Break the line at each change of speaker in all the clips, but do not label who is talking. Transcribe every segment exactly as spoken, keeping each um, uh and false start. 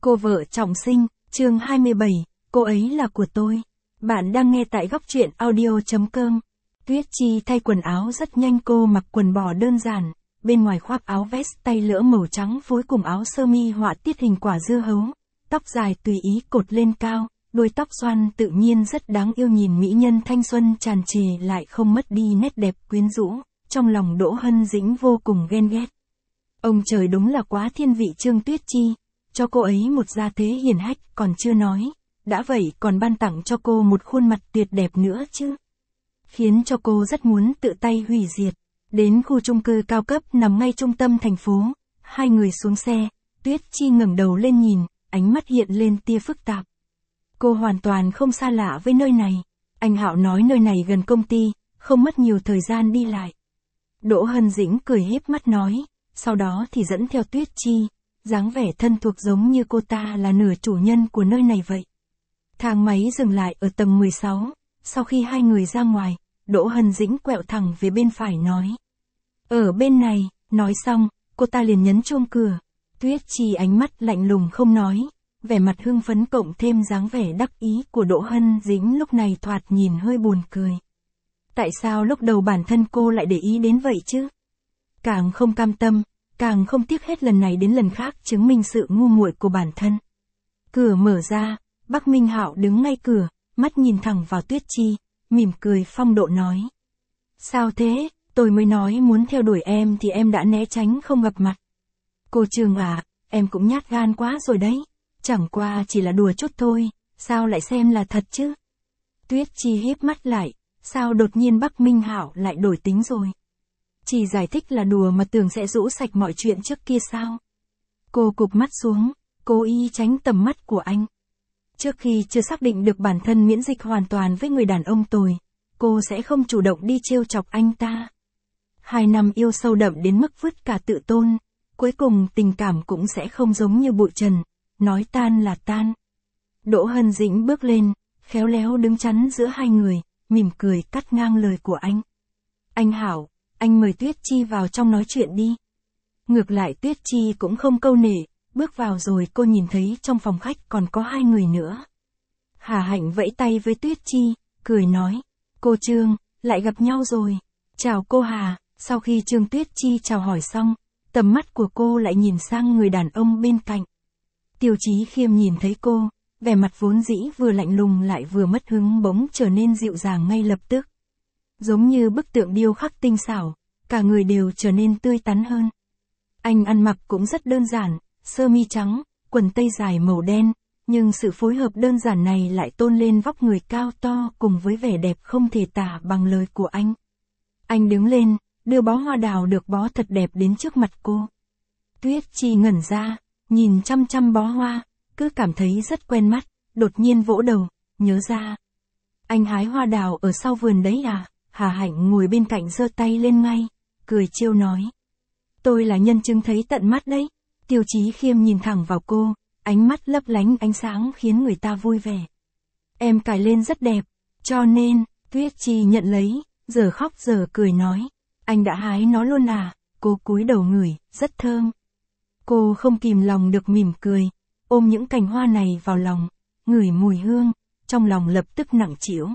Cô vợ trọng sinh, chương hai mươi bảy, cô ấy là của tôi. Bạn đang nghe tại góc truyện audio.com. Tuyết Chi thay quần áo rất nhanh, cô mặc quần bò đơn giản, bên ngoài khoác áo vest tay lỡ màu trắng phối cùng áo sơ mi họa tiết hình quả dưa hấu, tóc dài tùy ý cột lên cao, đuôi tóc xoăn tự nhiên rất đáng yêu, nhìn mỹ nhân thanh xuân tràn trề lại không mất đi nét đẹp quyến rũ, trong lòng Đỗ Hân Dĩnh vô cùng ghen ghét. Ông trời đúng là quá thiên vị Trương Tuyết Chi, cho cô ấy một gia thế hiển hách, còn chưa nói, đã vậy còn ban tặng cho cô một khuôn mặt tuyệt đẹp nữa chứ. Khiến cho cô rất muốn tự tay hủy diệt. Đến khu chung cư cao cấp nằm ngay trung tâm thành phố, hai người xuống xe, Tuyết Chi ngẩng đầu lên nhìn, ánh mắt hiện lên tia phức tạp. Cô hoàn toàn không xa lạ với nơi này, anh Hạo nói nơi này gần công ty, không mất nhiều thời gian đi lại. Đỗ Hân Dĩnh cười híp mắt nói, sau đó thì dẫn theo Tuyết Chi, dáng vẻ thân thuộc giống như cô ta là nửa chủ nhân của nơi này vậy. Thang máy dừng lại ở tầng mười sáu, sau khi hai người ra ngoài, Đỗ Hân Dĩnh quẹo thẳng về bên phải nói. Ở bên này, nói xong, cô ta liền nhấn chuông cửa. Tuyết Chi ánh mắt lạnh lùng không nói, vẻ mặt hưng phấn cộng thêm dáng vẻ đắc ý của Đỗ Hân Dĩnh lúc này thoạt nhìn hơi buồn cười. Tại sao lúc đầu bản thân cô lại để ý đến vậy chứ? Càng không cam tâm, càng không tiếc hết lần này đến lần khác chứng minh sự ngu muội của bản thân. Cửa mở ra, Bắc Minh Hạo đứng ngay cửa, mắt nhìn thẳng vào Tuyết Chi, mỉm cười phong độ nói. Sao thế, tôi mới nói muốn theo đuổi em thì em đã né tránh không gặp mặt. Cô Trương à, em cũng nhát gan quá rồi đấy, chẳng qua chỉ là đùa chút thôi, sao lại xem là thật chứ? Tuyết Chi híp mắt lại, sao đột nhiên Bắc Minh Hạo lại đổi tính rồi? Chỉ giải thích là đùa mà tưởng sẽ rũ sạch mọi chuyện trước kia sao? Cô cụp mắt xuống, cố ý tránh tầm mắt của anh. Trước khi chưa xác định được bản thân miễn dịch hoàn toàn với người đàn ông tồi, cô sẽ không chủ động đi trêu chọc anh ta. Hai năm yêu sâu đậm đến mức vứt cả tự tôn, cuối cùng tình cảm cũng sẽ không giống như bụi trần, nói tan là tan. Đỗ Hân Dĩnh bước lên, khéo léo đứng chắn giữa hai người, mỉm cười cắt ngang lời của anh. Anh Hảo, anh mời Tuyết Chi vào trong nói chuyện đi. Ngược lại Tuyết Chi cũng không câu nệ, bước vào rồi cô nhìn thấy trong phòng khách còn có hai người nữa. Hà Hạnh vẫy tay với Tuyết Chi, cười nói, cô Trương, lại gặp nhau rồi. Chào cô Hà. Sau khi Trương Tuyết Chi chào hỏi xong, tầm mắt của cô lại nhìn sang người đàn ông bên cạnh. Tiêu Chí Khiêm nhìn thấy cô, vẻ mặt vốn dĩ vừa lạnh lùng lại vừa mất hứng bỗng trở nên dịu dàng ngay lập tức. Giống như bức tượng điêu khắc tinh xảo, cả người đều trở nên tươi tắn hơn. Anh ăn mặc cũng rất đơn giản, sơ mi trắng, quần tây dài màu đen, nhưng sự phối hợp đơn giản này lại tôn lên vóc người cao to cùng với vẻ đẹp không thể tả bằng lời của anh. Anh đứng lên, đưa bó hoa đào được bó thật đẹp đến trước mặt cô. Tuyết Chi ngẩn ra, nhìn chăm chăm bó hoa, cứ cảm thấy rất quen mắt, đột nhiên vỗ đầu, nhớ ra. Anh hái hoa đào ở sau vườn đấy à? Hà Hạnh ngồi bên cạnh giơ tay lên ngay, cười trêu nói. Tôi là nhân chứng thấy tận mắt đấy. Tiêu Chí Khiêm nhìn thẳng vào cô, ánh mắt lấp lánh ánh sáng khiến người ta vui vẻ. Em cài lên rất đẹp, cho nên, Tuyết Chi nhận lấy, giờ khóc giờ cười nói. Anh đã hái nó luôn à? Cô cúi đầu ngửi, rất thơm. Cô không kìm lòng được mỉm cười, ôm những cành hoa này vào lòng, ngửi mùi hương, trong lòng lập tức nặng trĩu.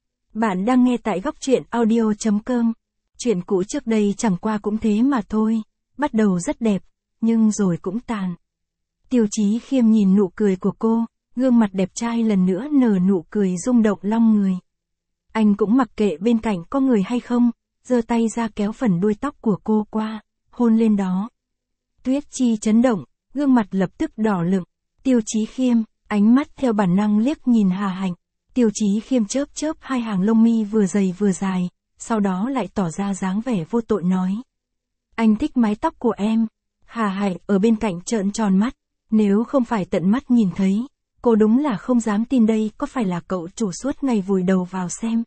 Bạn đang nghe tại góc truyện audio.com. Chuyện cũ trước đây chẳng qua cũng thế mà thôi, bắt đầu rất đẹp, nhưng rồi cũng tàn. Tiêu Chí Khiêm nhìn nụ cười của cô, gương mặt đẹp trai lần nữa nở nụ cười rung động long người. Anh cũng mặc kệ bên cạnh có người hay không, giơ tay ra kéo phần đuôi tóc của cô qua, hôn lên đó. Tuyết Chi chấn động, gương mặt lập tức đỏ lựng. Tiêu Chí Khiêm, ánh mắt theo bản năng liếc nhìn Hà Hạnh. Tiêu Chí Khiêm chớp chớp hai hàng lông mi vừa dày vừa dài, sau đó lại tỏ ra dáng vẻ vô tội nói. Anh thích mái tóc của em. Hà Hạnh ở bên cạnh trợn tròn mắt, nếu không phải tận mắt nhìn thấy, cô đúng là không dám tin đây có phải là cậu chủ suốt ngày vùi đầu vào xem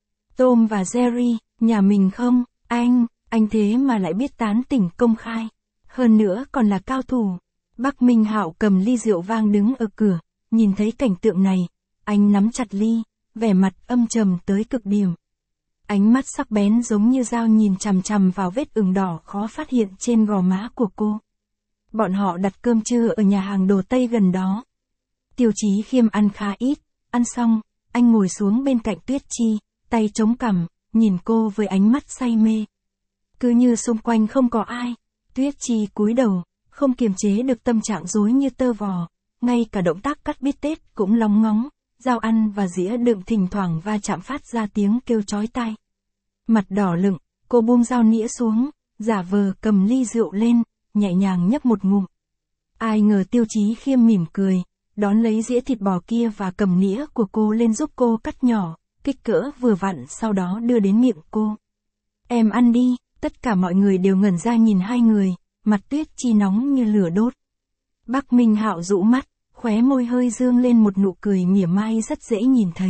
Tom và Jerry, nhà mình không? Anh, anh thế mà lại biết tán tỉnh công khai, hơn nữa còn là cao thủ. Bắc Minh Hạo cầm ly rượu vang đứng ở cửa, nhìn thấy cảnh tượng này, anh nắm chặt ly, vẻ mặt âm trầm tới cực điểm. Ánh mắt sắc bén giống như dao nhìn chằm chằm vào vết ửng đỏ khó phát hiện trên gò má của cô. Bọn họ đặt cơm trưa ở nhà hàng đồ Tây gần đó. Tiêu Chí Khiêm ăn khá ít, ăn xong, anh ngồi xuống bên cạnh Tuyết Chi, tay chống cằm, nhìn cô với ánh mắt say mê. Cứ như xung quanh không có ai, Tuyết Chi cúi đầu, không kiềm chế được tâm trạng rối như tơ vò, ngay cả động tác cắt bít tết cũng lóng ngóng, dao ăn và dĩa đựng thỉnh thoảng va chạm phát ra tiếng kêu chói tai. Mặt đỏ lựng, cô buông dao nĩa xuống, giả vờ cầm ly rượu lên, nhẹ nhàng nhấp một ngụm. Ai ngờ Tiêu Chí Khiêm mỉm cười, đón lấy dĩa thịt bò kia và cầm nĩa của cô lên giúp cô cắt nhỏ, kích cỡ vừa vặn sau đó đưa đến miệng cô. Em ăn đi, tất cả mọi người đều ngẩn ra nhìn hai người, mặt Tuyết Chi nóng như lửa đốt. Bắc Minh Hạo rũ mắt, khóe môi hơi dương lên một nụ cười mỉa mai rất dễ nhìn thấy.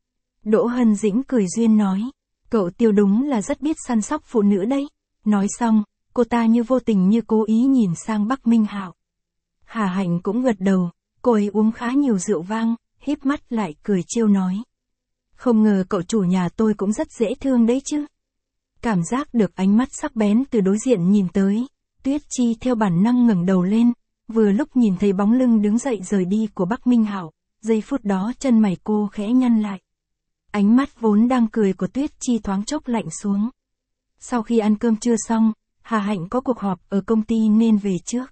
Đỗ Hân Dĩnh cười duyên nói, cậu Tiêu đúng là rất biết săn sóc phụ nữ đấy. Nói xong, cô ta như vô tình như cố ý nhìn sang Bắc Minh Hạo. Hà Hạnh cũng gật đầu, cô ấy uống khá nhiều rượu vang, híp mắt lại cười trêu nói. Không ngờ cậu chủ nhà tôi cũng rất dễ thương đấy chứ. Cảm giác được ánh mắt sắc bén từ đối diện nhìn tới, Tuyết Chi theo bản năng ngẩng đầu lên, vừa lúc nhìn thấy bóng lưng đứng dậy rời đi của Bắc Minh Hạo, giây phút đó chân mày cô khẽ nhăn lại. Ánh mắt vốn đang cười của Tuyết Chi thoáng chốc lạnh xuống. Sau khi ăn cơm trưa xong, Hà Hạnh có cuộc họp ở công ty nên về trước.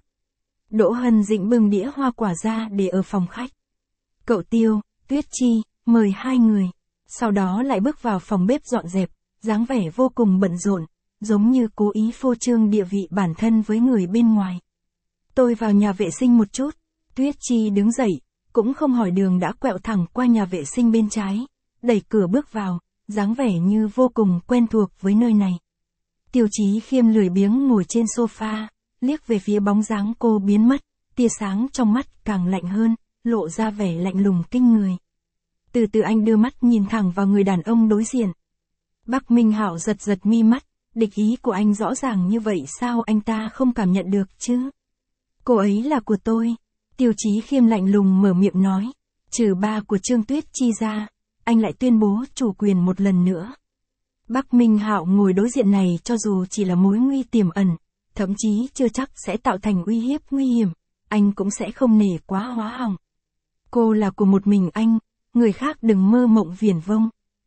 Đỗ Hân Dĩnh bưng đĩa hoa quả ra để ở phòng khách. Cậu Tiêu, Tuyết Chi, mời hai người. Sau đó lại bước vào phòng bếp dọn dẹp, dáng vẻ vô cùng bận rộn, giống như cố ý phô trương địa vị bản thân với người bên ngoài. Tôi vào nhà vệ sinh một chút. Tuyết Chi đứng dậy, cũng không hỏi đường đã quẹo thẳng qua nhà vệ sinh bên trái, đẩy cửa bước vào, dáng vẻ như vô cùng quen thuộc với nơi này. Tiêu Chí Khiêm lười biếng ngồi trên sofa, liếc về phía bóng dáng cô biến mất, tia sáng trong mắt càng lạnh hơn, lộ ra vẻ lạnh lùng kinh người. Từ từ anh đưa mắt nhìn thẳng vào người đàn ông đối diện. Bắc Minh Hạo giật giật mi mắt, địch ý của anh rõ ràng như vậy sao anh ta không cảm nhận được chứ? Cô ấy là của tôi. Tiêu Chí Khiêm lạnh lùng mở miệng nói, trừ ba của Trương Tuyết Chi ra, anh lại tuyên bố chủ quyền một lần nữa. Bắc Minh Hạo ngồi đối diện này cho dù chỉ là mối nguy tiềm ẩn, thậm chí chưa chắc sẽ tạo thành uy hiếp nguy hiểm, anh cũng sẽ không nể quá hóa hỏng. Cô là của một mình anh, người khác đừng mơ mộng viển vông.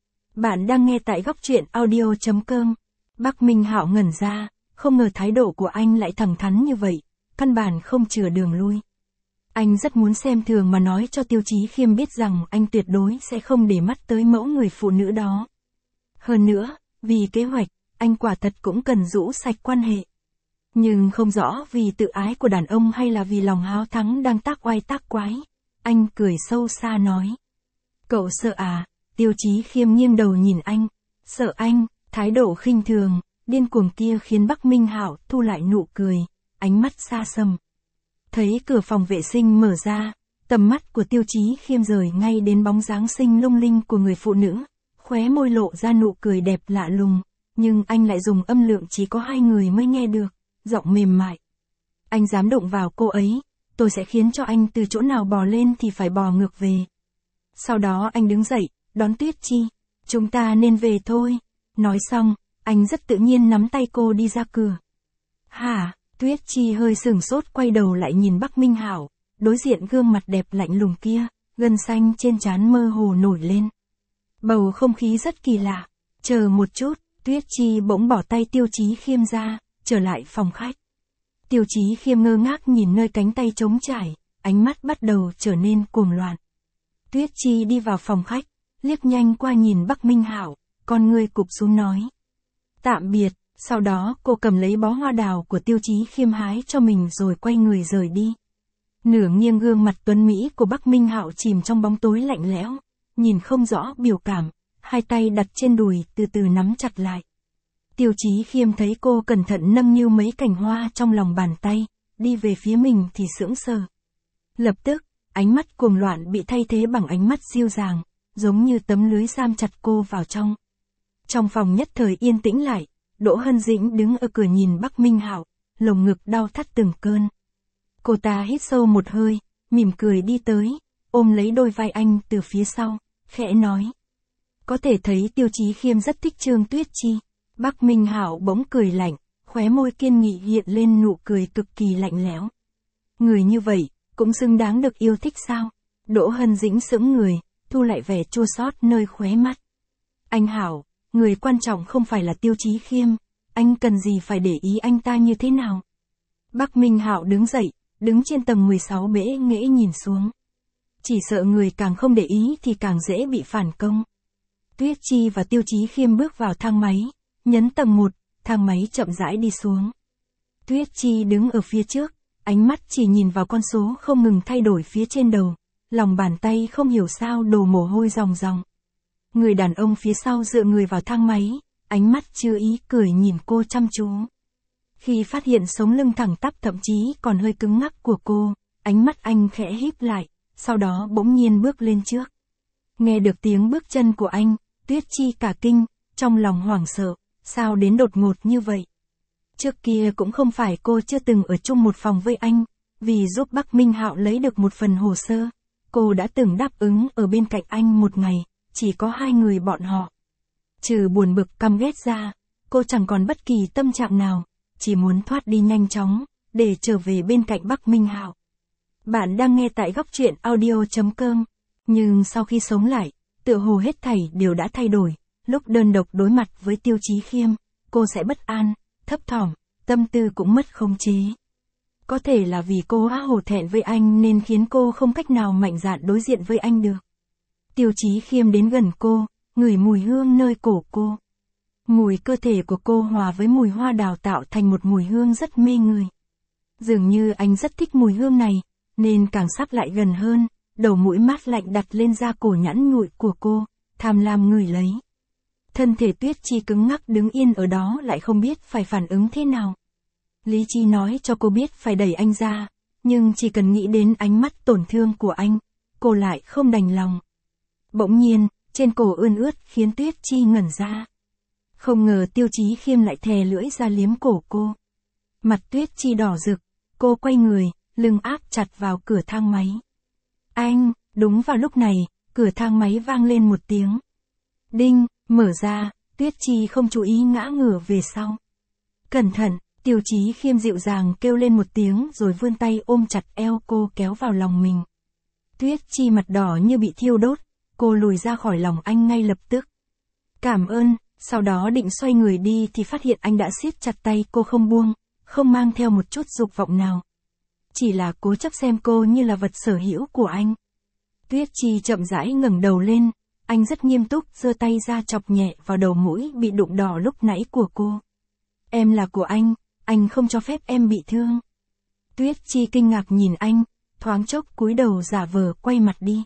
Bạn đang nghe tại góc truyện audio chấm com. Bắc Minh Hạo ngẩn ra, không ngờ thái độ của anh lại thẳng thắn như vậy, căn bản không chừa đường lui. Anh rất muốn xem thường mà nói cho Tiêu Chí Khiêm biết rằng anh tuyệt đối sẽ không để mắt tới mẫu người phụ nữ đó. Hơn nữa, vì kế hoạch, anh quả thật cũng cần rũ sạch quan hệ. Nhưng không rõ vì tự ái của đàn ông hay là vì lòng háo thắng đang tác oai tác quái. Anh cười sâu xa nói. Cậu sợ à? Tiêu Chí Khiêm nghiêng đầu nhìn anh. Sợ anh, thái độ khinh thường, điên cuồng kia khiến Bắc Minh Hạo thu lại nụ cười, ánh mắt xa xăm. Thấy cửa phòng vệ sinh mở ra, tầm mắt của Tiêu Chí Khiêm rời ngay đến bóng dáng xinh lung linh của người phụ nữ, khóe môi lộ ra nụ cười đẹp lạ lùng, nhưng anh lại dùng âm lượng chỉ có hai người mới nghe được, giọng mềm mại. Anh dám đụng vào cô ấy, tôi sẽ khiến cho anh từ chỗ nào bò lên thì phải bò ngược về. Sau đó anh đứng dậy, đón Tuyết Chi, chúng ta nên về thôi. Nói xong, anh rất tự nhiên nắm tay cô đi ra cửa. Hả? Tuyết Chi hơi sửng sốt quay đầu lại nhìn Bắc Minh Hạo, đối diện gương mặt đẹp lạnh lùng kia, gân xanh trên trán mơ hồ nổi lên. Bầu không khí rất kỳ lạ. Chờ một chút, Tuyết Chi bỗng bỏ tay Tiêu Chí Khiêm ra, trở lại phòng khách. Tiêu Chí Khiêm ngơ ngác nhìn nơi cánh tay trống trải, ánh mắt bắt đầu trở nên cuồng loạn. Tuyết Chi đi vào phòng khách, liếc nhanh qua nhìn Bắc Minh Hạo, con ngươi cụp xuống nói. Tạm biệt, sau đó cô cầm lấy bó hoa đào của Tiêu Chí Khiêm hái cho mình rồi quay người rời đi. Nửa nghiêng gương mặt tuấn Mỹ của Bắc Minh Hạo chìm trong bóng tối lạnh lẽo, nhìn không rõ biểu cảm, hai tay đặt trên đùi từ từ nắm chặt lại. Tiêu Chí Khiêm thấy cô cẩn thận nâng niu mấy cành hoa trong lòng bàn tay, đi về phía mình thì sững sờ. Lập tức, ánh mắt cuồng loạn bị thay thế bằng ánh mắt dịu dàng, giống như tấm lưới giam chặt cô vào trong. Trong phòng nhất thời yên tĩnh lại, Đỗ Hân Dĩnh đứng ở cửa nhìn Bắc Minh Hạo, lồng ngực đau thắt từng cơn. Cô ta hít sâu một hơi, mỉm cười đi tới, ôm lấy đôi vai anh từ phía sau, khẽ nói. Có thể thấy Tiêu Chí Khiêm rất thích Trương Tuyết Chi. Bắc Minh Hạo bỗng cười lạnh, khóe môi kiên nghị hiện lên nụ cười cực kỳ lạnh lẽo. Người như vậy, cũng xứng đáng được yêu thích sao? Đỗ Hân Dĩnh sững người, thu lại vẻ chua xót nơi khóe mắt. Anh Hảo, người quan trọng không phải là Tiêu Chí Khiêm, anh cần gì phải để ý anh ta như thế nào? Bắc Minh Hạo đứng dậy, đứng trên tầng mười sáu bẽ nghễ nhìn xuống. Chỉ sợ người càng không để ý thì càng dễ bị phản công. Tuyết Chi và Tiêu Chí Khiêm bước vào thang máy, nhấn tầng một, thang máy chậm rãi đi xuống. Tuyết Chi đứng ở phía trước, ánh mắt chỉ nhìn vào con số không ngừng thay đổi phía trên đầu, lòng bàn tay không hiểu sao đổ mồ hôi ròng ròng. Người đàn ông phía sau dựa người vào thang máy, ánh mắt chưa ý cười nhìn cô chăm chú. Khi phát hiện sống lưng thẳng tắp thậm chí còn hơi cứng ngắc của cô, ánh mắt anh khẽ híp lại, sau đó bỗng nhiên bước lên trước. Nghe được tiếng bước chân của anh, Tuyết Chi cả kinh, trong lòng hoảng sợ, sao đến đột ngột như vậy? Trước kia cũng không phải cô chưa từng ở chung một phòng với anh, vì giúp Bắc Minh Hạo lấy được một phần hồ sơ, cô đã từng đáp ứng ở bên cạnh anh một ngày, chỉ có hai người bọn họ. Trừ buồn bực căm ghét ra, cô chẳng còn bất kỳ tâm trạng nào, chỉ muốn thoát đi nhanh chóng, để trở về bên cạnh Bắc Minh Hạo. Bạn đang nghe tại góc truyện audio chấm com, nhưng sau khi sống lại, tựa hồ hết thảy đều đã thay đổi, lúc đơn độc đối mặt với Tiêu Chí Khiêm, cô sẽ bất an, thấp thỏm, tâm tư cũng mất khống chế. Có thể là vì cô á hổ thẹn với anh nên khiến cô không cách nào mạnh dạn đối diện với anh được. Tiêu Chí Khiêm đến gần cô, ngửi mùi hương nơi cổ cô. Mùi cơ thể của cô hòa với mùi hoa đào tạo thành một mùi hương rất mê người. Dường như anh rất thích mùi hương này, nên càng sắp lại gần hơn, đầu mũi mát lạnh đặt lên da cổ nhẵn nhụi của cô, tham lam ngửi lấy. Thân thể Tuyết Chi cứng ngắc đứng yên ở đó lại không biết phải phản ứng thế nào. Lý trí nói cho cô biết phải đẩy anh ra, nhưng chỉ cần nghĩ đến ánh mắt tổn thương của anh, cô lại không đành lòng. Bỗng nhiên, trên cổ ươn ướt khiến Tuyết Chi ngẩn ra. Không ngờ Tiêu Chí Khiêm lại thè lưỡi ra liếm cổ cô. Mặt Tuyết Chi đỏ rực, cô quay người, lưng áp chặt vào cửa thang máy. Anh, đúng vào lúc này, cửa thang máy vang lên một tiếng. Đinh, mở ra, Tuyết Chi không chú ý ngã ngửa về sau. Cẩn thận, Tiêu Chí Khiêm dịu dàng kêu lên một tiếng rồi vươn tay ôm chặt eo cô kéo vào lòng mình. Tuyết Chi mặt đỏ như bị thiêu đốt, cô lùi ra khỏi lòng anh ngay lập tức. Cảm ơn, sau đó định xoay người đi thì phát hiện anh đã siết chặt tay cô không buông, không mang theo một chút dục vọng nào. Chỉ là cố chấp xem cô như là vật sở hữu của anh. Tuyết Chi chậm rãi ngẩng đầu lên, anh rất nghiêm túc giơ tay ra chọc nhẹ vào đầu mũi bị đụng đỏ lúc nãy của cô. Em là của anh, anh không cho phép em bị thương. Tuyết Chi kinh ngạc nhìn anh, thoáng chốc cúi đầu giả vờ quay mặt đi.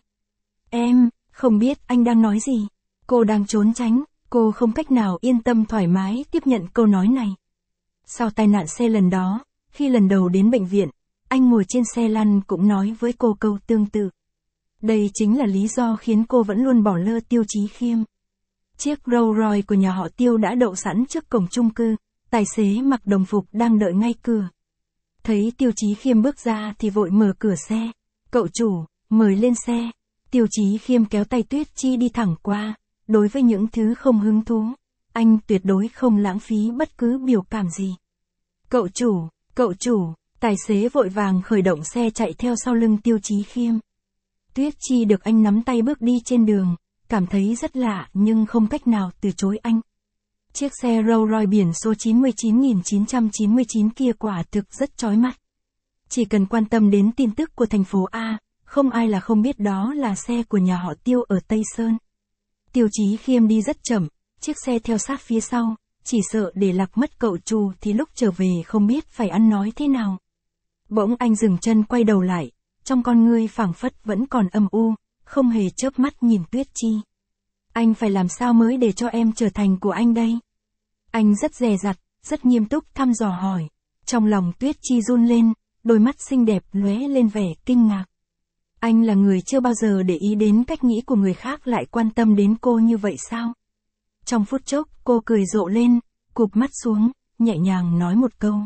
Em, không biết anh đang nói gì. Cô đang trốn tránh, cô không cách nào yên tâm thoải mái tiếp nhận câu nói này. Sau tai nạn xe lần đó, khi lần đầu đến bệnh viện, anh ngồi trên xe lăn cũng nói với cô câu tương tự. Đây chính là lý do khiến cô vẫn luôn bỏ lơ Tiêu Chí Khiêm. Chiếc Rolls Royce của nhà họ Tiêu đã đậu sẵn trước cổng chung cư, tài xế mặc đồng phục đang đợi ngay cửa. Thấy Tiêu Chí Khiêm bước ra thì vội mở cửa xe. Cậu chủ, mời lên xe. Tiêu Chí Khiêm kéo tay Tuyết Chi đi thẳng qua. Đối với những thứ không hứng thú, anh tuyệt đối không lãng phí bất cứ biểu cảm gì. Cậu chủ, cậu chủ, tài xế vội vàng khởi động xe chạy theo sau lưng Tiêu Chí Khiêm. Tuyết Chi được anh nắm tay bước đi trên đường, cảm thấy rất lạ nhưng không cách nào từ chối anh. Chiếc xe Rolls Royce biển số chín chín nghìn chín trăm chín mươi chín kia quả thực rất chói mắt. Chỉ cần quan tâm đến tin tức của thành phố A, không ai là không biết đó là xe của nhà họ Tiêu ở Tây Sơn. Tiêu Chí Khiêm đi rất chậm, chiếc xe theo sát phía sau, chỉ sợ để lạc mất cậu chủ thì lúc trở về không biết phải ăn nói thế nào. Bỗng anh dừng chân quay đầu lại, trong con ngươi phảng phất vẫn còn âm u, không hề chớp mắt nhìn Tuyết Chi. Anh phải làm sao mới để cho em trở thành của anh đây? Anh rất dè dặt, rất nghiêm túc thăm dò hỏi. Trong lòng Tuyết Chi run lên, đôi mắt xinh đẹp lóe lên vẻ kinh ngạc. Anh là người chưa bao giờ để ý đến cách nghĩ của người khác lại quan tâm đến cô như vậy sao? Trong phút chốc, cô cười rộ lên, cụp mắt xuống, nhẹ nhàng nói một câu.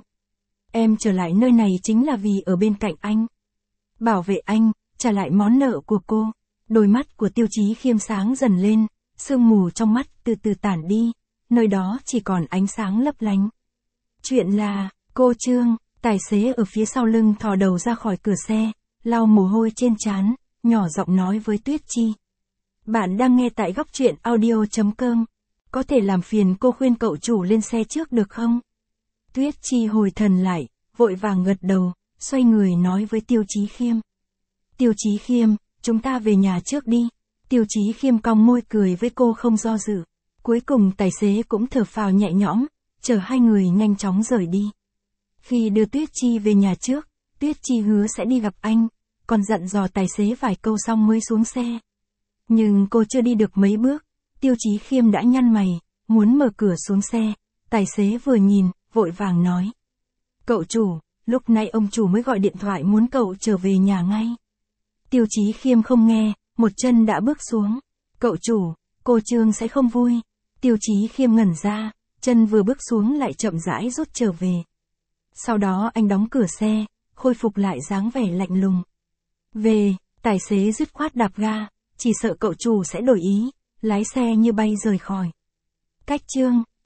Em trở lại nơi này chính là vì ở bên cạnh anh. Bảo vệ anh, trả lại món nợ của cô. Đôi mắt của Tiêu Chí Khiêm sáng dần lên, sương mù trong mắt từ từ tản đi, nơi đó chỉ còn ánh sáng lấp lánh. Chuyện là, cô Trương, Tài xế ở phía sau lưng thò đầu ra khỏi cửa xe, lau mồ hôi trên trán, nhỏ giọng nói với Tuyết Chi. Bạn đang nghe tại góc truyện audio.com. Có thể làm phiền cô khuyên cậu chủ lên xe trước được không? Tuyết Chi hồi thần lại, vội vàng gật đầu, xoay người nói với Tiêu Chí Khiêm. Tiêu Chí Khiêm, chúng ta về nhà trước đi. Tiêu Chí Khiêm cong môi cười với cô không do dự. Cuối cùng tài xế cũng thở phào nhẹ nhõm, chở hai người nhanh chóng rời đi. Khi đưa Tuyết Chi về nhà trước, Tuyết Chi hứa sẽ đi gặp anh, còn dặn dò tài xế vài câu xong mới xuống xe. Nhưng cô chưa đi được mấy bước, Tiêu Chí Khiêm đã nhăn mày, muốn mở cửa xuống xe. Tài xế vừa nhìn, vội vàng nói. Cậu chủ, lúc nãy ông chủ mới gọi điện thoại muốn cậu trở về nhà ngay. Tiêu Chí Khiêm không nghe, một chân đã bước xuống. Cậu chủ, cô Trương sẽ không vui. Tiêu Chí Khiêm ngẩn ra, chân vừa bước xuống lại chậm rãi rút trở về. Sau đó anh đóng cửa xe, khôi phục lại dáng vẻ lạnh lùng. Về, tài xế dứt khoát đạp ga, chỉ sợ cậu chủ sẽ đổi ý, lái xe như bay rời khỏi. Cách Trương,